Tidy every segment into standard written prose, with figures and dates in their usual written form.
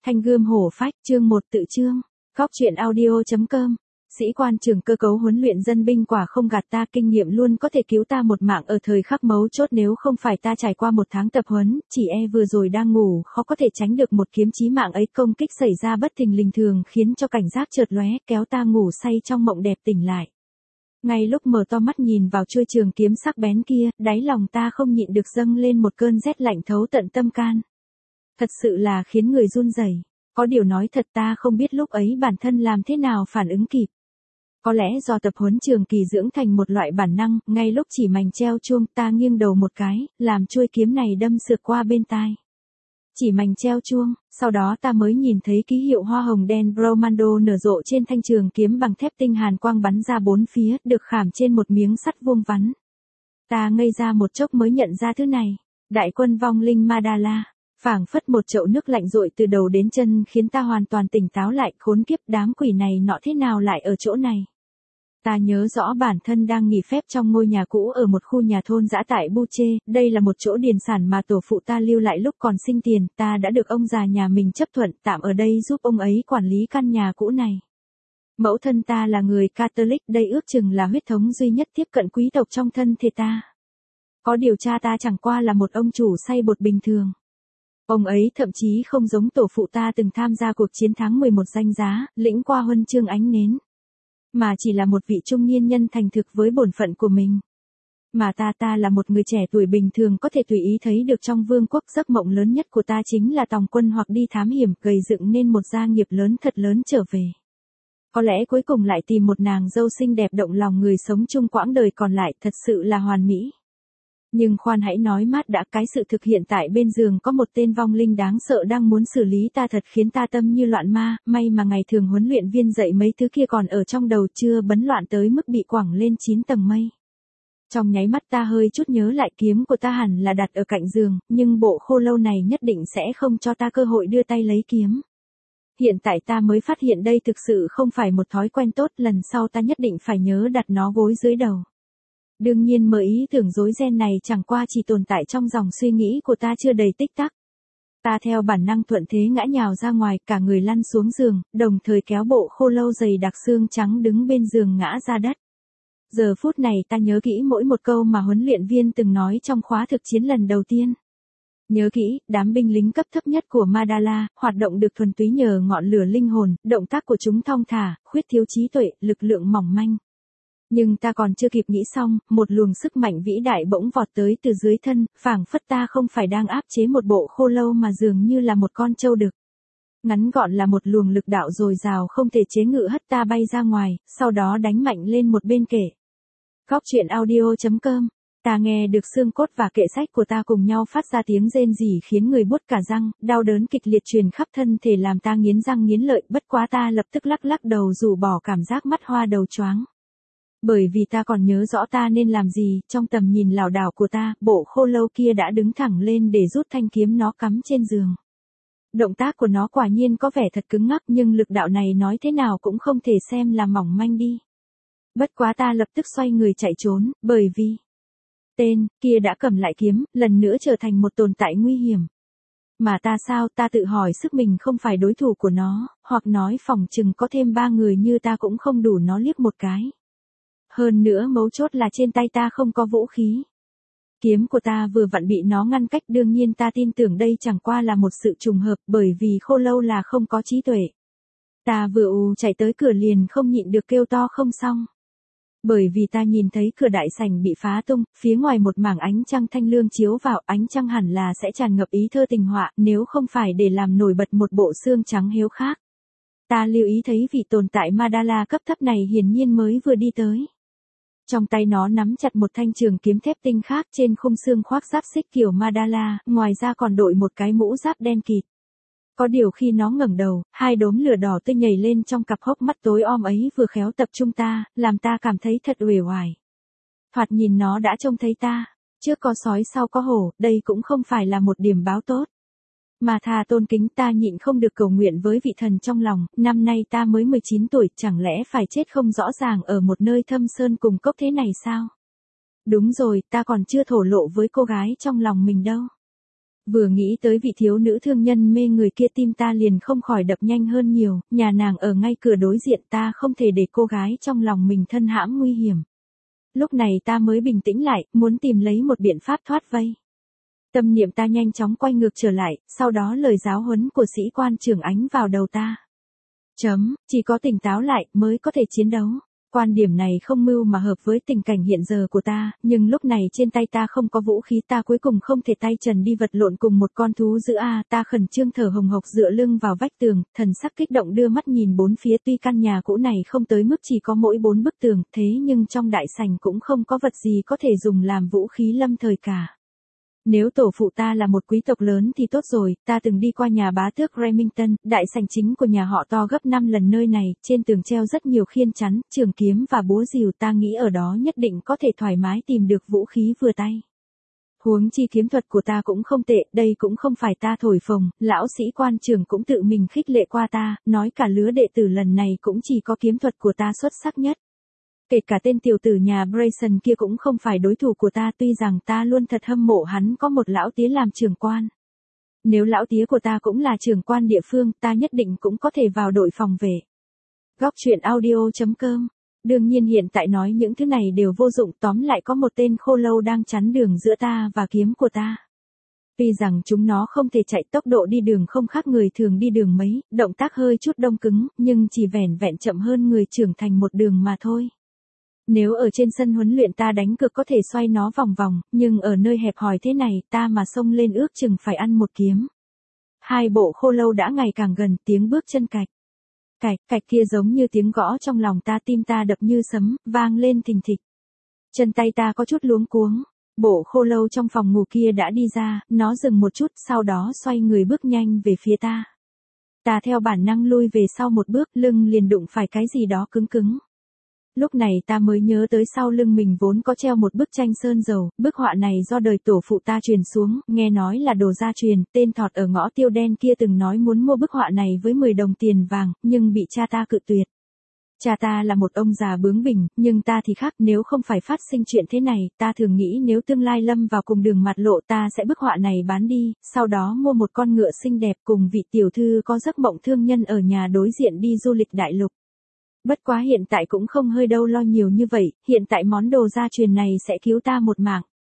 Thanh gươm hổ phách, chương 1 tự chương. Góc truyện audio.com. Sĩ quan trưởng cơ cấu huấn luyện dân binh quả không gạt ta, kinh nghiệm luôn có thể cứu ta một mạng ở thời khắc mấu chốt, nếu không phải ta trải qua một tháng tập huấn, chỉ vừa rồi đang ngủ khó có thể tránh được một kiếm chí mạng ấy. Công kích xảy ra bất thình lình thường khiến cho cảnh giác chợt lóe, kéo ta ngủ say trong mộng đẹp tỉnh lại. Ngay lúc mở to mắt nhìn vào chuôi trường kiếm sắc bén kia, đáy lòng ta không nhịn được dâng lên một cơn rét lạnh thấu tận tâm can. Thật sự là khiến người run rẩy. Có điều nói thật, ta không biết lúc ấy bản thân làm thế nào phản ứng kịp. Có lẽ do tập huấn trường kỳ dưỡng thành một loại bản năng, ngay lúc chỉ mảnh treo chuông, ta nghiêng đầu một cái, làm chuôi kiếm này đâm sượt qua bên tai. Chỉ mảnh treo chuông, sau đó ta mới nhìn thấy ký hiệu hoa hồng đen Bromando nở rộ trên thanh trường kiếm bằng thép tinh, hàn quang bắn ra bốn phía, được khảm trên một miếng sắt vuông vắn. Ta ngây ra một chốc mới nhận ra thứ này. Đại quân vong linh Madala. Phảng phất một chậu nước lạnh dội từ đầu đến chân, khiến ta hoàn toàn tỉnh táo lại. Khốn kiếp, đám quỷ này nọ thế nào lại ở chỗ này? Ta nhớ rõ bản thân đang nghỉ phép trong ngôi nhà cũ ở một khu nhà thôn dã tại Buche. Đây là một chỗ điền sản mà tổ phụ ta lưu lại lúc còn sinh tiền. Ta đã được ông già nhà mình chấp thuận tạm ở đây giúp ông ấy quản lý căn nhà cũ này. Mẫu thân ta là người Catholic, đây ước chừng là huyết thống duy nhất tiếp cận quý tộc trong thân thể ta. Có điều cha ta chẳng qua là một ông chủ xay bột bình thường. Ông ấy thậm chí không giống tổ phụ ta từng tham gia cuộc chiến tháng 11 danh giá, lĩnh qua huân chương ánh nến. Mà chỉ là một vị trung niên nhân thành thực với bổn phận của mình. Mà ta là một người trẻ tuổi bình thường có thể tùy ý thấy được trong vương quốc. Giấc mộng lớn nhất của ta chính là tòng quân hoặc đi thám hiểm, gầy dựng nên một gia nghiệp lớn thật lớn trở về. Có lẽ cuối cùng lại tìm một nàng dâu xinh đẹp động lòng người sống chung quãng đời còn lại, thật sự là hoàn mỹ. Nhưng khoan hãy nói mát đã, cái sự thực hiện tại bên giường có một tên vong linh đáng sợ đang muốn xử lý ta thật khiến ta tâm như loạn ma. May mà ngày thường huấn luyện viên dạy mấy thứ kia còn ở trong đầu, chưa bấn loạn tới mức bị quẳng lên 9 tầng mây. Trong nháy mắt ta hơi chút nhớ lại kiếm của ta hẳn là đặt ở cạnh giường, nhưng bộ khô lâu này nhất định sẽ không cho ta cơ hội đưa tay lấy kiếm. Hiện tại ta mới phát hiện đây thực sự không phải một thói quen tốt, lần sau ta nhất định phải nhớ đặt nó gối dưới đầu. Đương nhiên mơ ý tưởng rối ren này chẳng qua chỉ tồn tại trong dòng suy nghĩ của ta chưa đầy tích tắc. Ta theo bản năng thuận thế ngã nhào ra ngoài, cả người lăn xuống giường, đồng thời kéo bộ khô lâu dày đặc xương trắng đứng bên giường ngã ra đất. Giờ phút này ta nhớ kỹ mỗi một câu mà huấn luyện viên từng nói trong khóa thực chiến lần đầu tiên. Nhớ kỹ, đám binh lính cấp thấp nhất của Madala, hoạt động được thuần túy nhờ ngọn lửa linh hồn, động tác của chúng thong thả, khuyết thiếu trí tuệ, lực lượng mỏng manh. Nhưng ta còn chưa kịp nghĩ xong, một luồng sức mạnh vĩ đại bỗng vọt tới từ dưới thân, phảng phất ta không phải đang áp chế một bộ khô lâu mà dường như là một con trâu đực. Ngắn gọn là một luồng lực đạo dồi dào không thể chế ngự hất ta bay ra ngoài, sau đó đánh mạnh lên một bên kệ. Góc truyện audio.com. Ta nghe được xương cốt và kệ sách của ta cùng nhau phát ra tiếng rên rỉ khiến người buốt cả răng, đau đớn kịch liệt truyền khắp thân thể làm ta nghiến răng nghiến lợi, bất quá ta lập tức lắc lắc đầu rũ bỏ cảm giác mắt hoa đầu choáng. Bởi vì ta còn nhớ rõ ta nên làm gì. Trong tầm nhìn lảo đảo của ta, bộ khô lâu kia đã đứng thẳng lên để rút thanh kiếm nó cắm trên giường. Động tác của nó quả nhiên có vẻ thật cứng ngắc, nhưng lực đạo này nói thế nào cũng không thể xem là mỏng manh đi. Bất quá ta lập tức xoay người chạy trốn, bởi vì tên kia đã cầm lại kiếm, lần nữa trở thành một tồn tại nguy hiểm. Mà ta sao, ta tự hỏi sức mình không phải đối thủ của nó, hoặc nói phỏng chừng có thêm 3 người như ta cũng không đủ nó liếc một cái. Hơn nữa mấu chốt là trên tay ta không có vũ khí. Kiếm của ta vừa vặn bị nó ngăn cách, đương nhiên ta tin tưởng đây chẳng qua là một sự trùng hợp, bởi vì khô lâu là không có trí tuệ. Ta vừa chạy tới cửa liền không nhịn được kêu to không xong. Bởi vì ta nhìn thấy cửa đại sảnh bị phá tung, phía ngoài một mảng ánh trăng thanh lương chiếu vào, ánh trăng hẳn là sẽ tràn ngập ý thơ tình họa, nếu không phải để làm nổi bật một bộ xương trắng hiếu khác. Ta lưu ý thấy vị tồn tại Madala cấp thấp này hiển nhiên mới vừa đi tới. Trong tay nó nắm chặt một thanh trường kiếm thép tinh khác, trên khung xương khoác giáp xích kiểu Madala, ngoài ra còn đội một cái mũ giáp đen kịt. Có điều khi nó ngẩng đầu, hai đốm lửa đỏ tươi nhảy lên trong cặp hốc mắt tối om ấy vừa khéo tập trung ta, làm ta cảm thấy thật uể oải. Thoạt nhìn nó đã trông thấy ta, trước có sói sau có hổ, đây cũng không phải là một điểm báo tốt. Mà thà tôn kính, ta nhịn không được cầu nguyện với vị thần trong lòng, năm nay ta mới 19 tuổi, chẳng lẽ phải chết không rõ ràng ở một nơi thâm sơn cùng cốc thế này sao? Đúng rồi, ta còn chưa thổ lộ với cô gái trong lòng mình đâu. Vừa nghĩ tới vị thiếu nữ thương nhân mê người kia tim ta liền không khỏi đập nhanh hơn nhiều, nhà nàng ở ngay cửa đối diện ta không thể để cô gái trong lòng mình thân hãm nguy hiểm. Lúc này ta mới bình tĩnh lại, muốn tìm lấy một biện pháp thoát vây. Tâm niệm ta nhanh chóng quay ngược trở lại, sau đó lời giáo huấn của sĩ quan trưởng ánh vào đầu ta. Chỉ có tỉnh táo lại mới có thể chiến đấu. Quan điểm này không mưu mà hợp với tình cảnh hiện giờ của ta, nhưng lúc này trên tay ta không có vũ khí, ta cuối cùng không thể tay trần đi vật lộn cùng một con thú dữ ta khẩn trương thở hồng hộc dựa lưng vào vách tường, thần sắc kích động đưa mắt nhìn bốn phía, tuy căn nhà cũ này không tới mức chỉ có mỗi 4 bức tường, thế nhưng trong đại sảnh cũng không có vật gì có thể dùng làm vũ khí lâm thời cả. Nếu tổ phụ ta là một quý tộc lớn thì tốt rồi, ta từng đi qua nhà bá tước Remington, đại sảnh chính của nhà họ to gấp 5 lần nơi này, trên tường treo rất nhiều khiên chắn, trường kiếm và búa rìu, ta nghĩ ở đó nhất định có thể thoải mái tìm được vũ khí vừa tay. Huống chi kiếm thuật của ta cũng không tệ, đây cũng không phải ta thổi phồng, lão sĩ quan trưởng cũng tự mình khích lệ qua ta, nói cả lứa đệ tử lần này cũng chỉ có kiếm thuật của ta xuất sắc nhất. Kể cả tên tiểu tử nhà Brayson kia cũng không phải đối thủ của ta, tuy rằng ta luôn thật hâm mộ hắn có một lão tía làm trưởng quan. Nếu lão tía của ta cũng là trưởng quan địa phương, ta nhất định cũng có thể vào đội phòng vệ. Góc truyện audio.com. Đương nhiên hiện tại nói những thứ này đều vô dụng, tóm lại có một tên khô lâu đang chắn đường giữa ta và kiếm của ta. Tuy rằng chúng nó không thể chạy, tốc độ đi đường không khác người thường đi đường mấy, động tác hơi chút đông cứng, nhưng chỉ vẻn vẹn chậm hơn người trưởng thành một đường mà thôi. Nếu ở trên sân huấn luyện ta đánh cược có thể xoay nó vòng vòng, nhưng ở nơi hẹp hòi thế này ta mà xông lên ước chừng phải ăn một kiếm. Hai bộ khô lâu đã ngày càng gần, tiếng bước chân cạch. Cạch, cạch kia giống như tiếng gõ trong lòng ta, tim ta đập như sấm, vang lên thình thịch. Chân tay ta có chút luống cuống. Bộ khô lâu trong phòng ngủ kia đã đi ra, nó dừng một chút, sau đó xoay người bước nhanh về phía ta. Ta theo bản năng lui về sau một bước, lưng liền đụng phải cái gì đó cứng cứng. Lúc này ta mới nhớ tới sau lưng mình vốn có treo một bức tranh sơn dầu, bức họa này do đời tổ phụ ta truyền xuống, nghe nói là đồ gia truyền, tên thọt ở ngõ Tiêu Đen kia từng nói muốn mua bức họa này với 10 đồng tiền vàng, nhưng bị cha ta cự tuyệt. Cha ta là một ông già bướng bỉnh, nhưng ta thì khác, nếu không phải phát sinh chuyện thế này, ta thường nghĩ nếu tương lai lâm vào cùng đường mặt lộ ta sẽ bức họa này bán đi, sau đó mua một con ngựa xinh đẹp cùng vị tiểu thư có giấc mộng thương nhân ở nhà đối diện đi du lịch đại lục. Bất quá hiện tại cũng không hơi đâu lo nhiều như vậy, hiện tại món đồ gia truyền này sẽ cứu ta một mạng.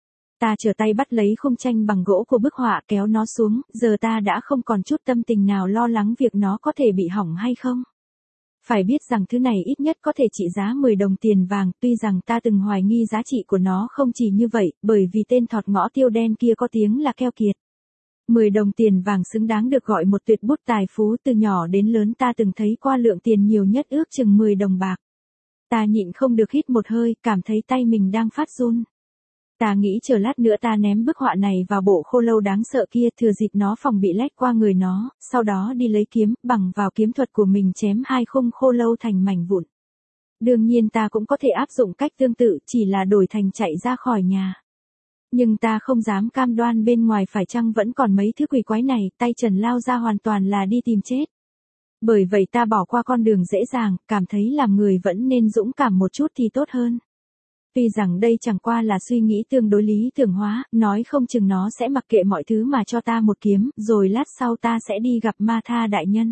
Ta trở tay bắt lấy khung tranh bằng gỗ của bức họa kéo nó xuống, giờ ta đã không còn chút tâm tình nào lo lắng việc nó có thể bị hỏng hay không. Phải biết rằng thứ này ít nhất có thể trị giá 10 đồng tiền vàng, tuy rằng ta từng hoài nghi giá trị của nó không chỉ như vậy, bởi vì tên thọt ngõ Tiêu Đen kia có tiếng là keo kiệt. 10 đồng tiền vàng xứng đáng được gọi một tuyệt bút tài phú, từ nhỏ đến lớn ta từng thấy qua lượng tiền nhiều nhất ước chừng 10 đồng bạc. Ta nhịn không được hít một hơi, cảm thấy tay mình đang phát run. Ta nghĩ chờ lát nữa ta ném bức họa này vào bộ khô lâu đáng sợ kia, thừa dịp nó phòng bị lách qua người nó, sau đó đi lấy kiếm, bằng vào kiếm thuật của mình chém hai khung khô lâu thành mảnh vụn. Đương nhiên ta cũng có thể áp dụng cách tương tự, chỉ là đổi thành chạy ra khỏi nhà. Nhưng ta không dám cam đoan bên ngoài phải chăng vẫn còn mấy thứ quỷ quái này, tay trần lao ra hoàn toàn là đi tìm chết. Bởi vậy ta bỏ qua con đường dễ dàng, cảm thấy làm người vẫn nên dũng cảm một chút thì tốt hơn. Tuy rằng đây chẳng qua là suy nghĩ tương đối lý tưởng hóa, nói không chừng nó sẽ mặc kệ mọi thứ mà cho ta một kiếm, rồi lát sau ta sẽ đi gặp Ma Tha đại nhân.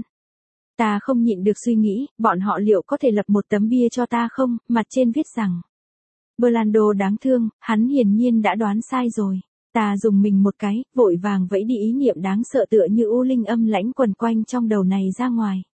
Ta không nhịn được suy nghĩ, bọn họ liệu có thể lập một tấm bia cho ta không, mặt trên viết rằng Berlando đáng thương, hắn hiển nhiên đã đoán sai rồi. Ta dùng mình một cái, vội vàng vẫy đi ý niệm đáng sợ tựa như u linh âm lãnh quần quanh trong đầu này ra ngoài.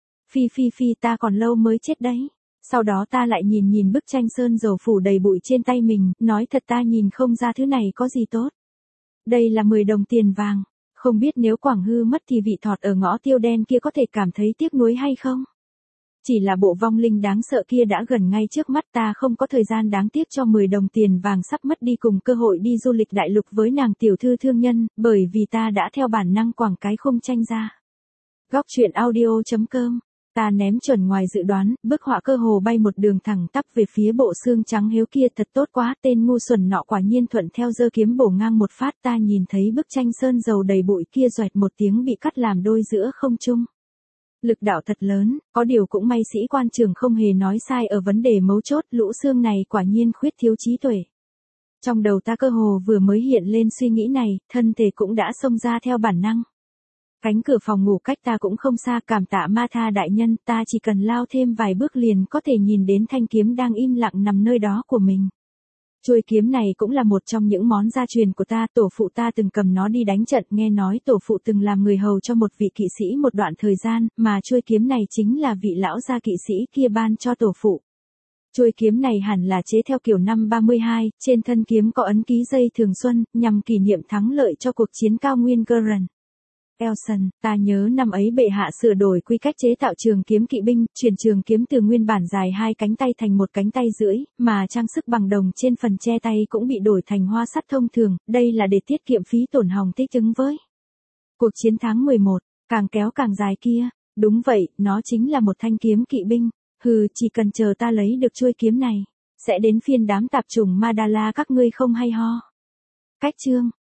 Phi ta còn lâu mới chết đấy. Sau đó ta lại nhìn bức tranh sơn dầu phủ đầy bụi trên tay mình, nói thật ta nhìn không ra thứ này có gì tốt. Đây là 10 đồng tiền vàng, không biết nếu quảng hư mất thì vị thọt ở ngõ Tiêu Đen kia có thể cảm thấy tiếc nuối hay không? Chỉ là bộ vong linh đáng sợ kia đã gần ngay trước mắt, ta không có thời gian đáng tiếc cho 10 đồng tiền vàng sắp mất đi cùng cơ hội đi du lịch đại lục với nàng tiểu thư thương nhân, bởi vì ta đã theo bản năng quẳng cái khung tranh ra. Góc truyện audio.com. Ta ném chuẩn ngoài dự đoán, bức họa cơ hồ bay một đường thẳng tắp về phía bộ xương trắng héo kia, thật tốt quá, tên ngu xuẩn nọ quả nhiên thuận theo giơ kiếm bổ ngang một phát, ta nhìn thấy bức tranh sơn dầu đầy bụi kia xoẹt một tiếng bị cắt làm đôi giữa không trung. Lực đạo thật lớn, có điều cũng may sĩ quan trưởng không hề nói sai ở vấn đề mấu chốt, lũ xương này quả nhiên khuyết thiếu trí tuệ. Trong đầu ta cơ hồ vừa mới hiện lên suy nghĩ này, thân thể cũng đã xông ra theo bản năng. Cánh cửa phòng ngủ cách ta cũng không xa, cảm tạ Ma Tha đại nhân, ta chỉ cần lao thêm vài bước liền có thể nhìn đến thanh kiếm đang im lặng nằm nơi đó của mình. Chuôi kiếm này cũng là một trong những món gia truyền của ta, tổ phụ ta từng cầm nó đi đánh trận, nghe nói tổ phụ từng làm người hầu cho một vị kỵ sĩ một đoạn thời gian, mà chuôi kiếm này chính là vị lão gia kỵ sĩ kia ban cho tổ phụ. Chuôi kiếm này hẳn là chế theo kiểu năm 32, trên thân kiếm có ấn ký dây thường xuân, nhằm kỷ niệm thắng lợi cho cuộc chiến cao nguyên Gurren. Elson, ta nhớ năm ấy bệ hạ sửa đổi quy cách chế tạo trường kiếm kỵ binh, chuyển trường kiếm từ nguyên bản dài 2 cánh tay thành 1 cánh tay rưỡi, mà trang sức bằng đồng trên phần che tay cũng bị đổi thành hoa sắt thông thường, đây là để tiết kiệm phí tổn hòng thích ứng với cuộc chiến tháng 11, càng kéo càng dài kia. Đúng vậy, nó chính là một thanh kiếm kỵ binh. Chỉ cần chờ ta lấy được chuôi kiếm này, sẽ đến phiên đám tạp chủng Madala các ngươi không hay ho. Cách chương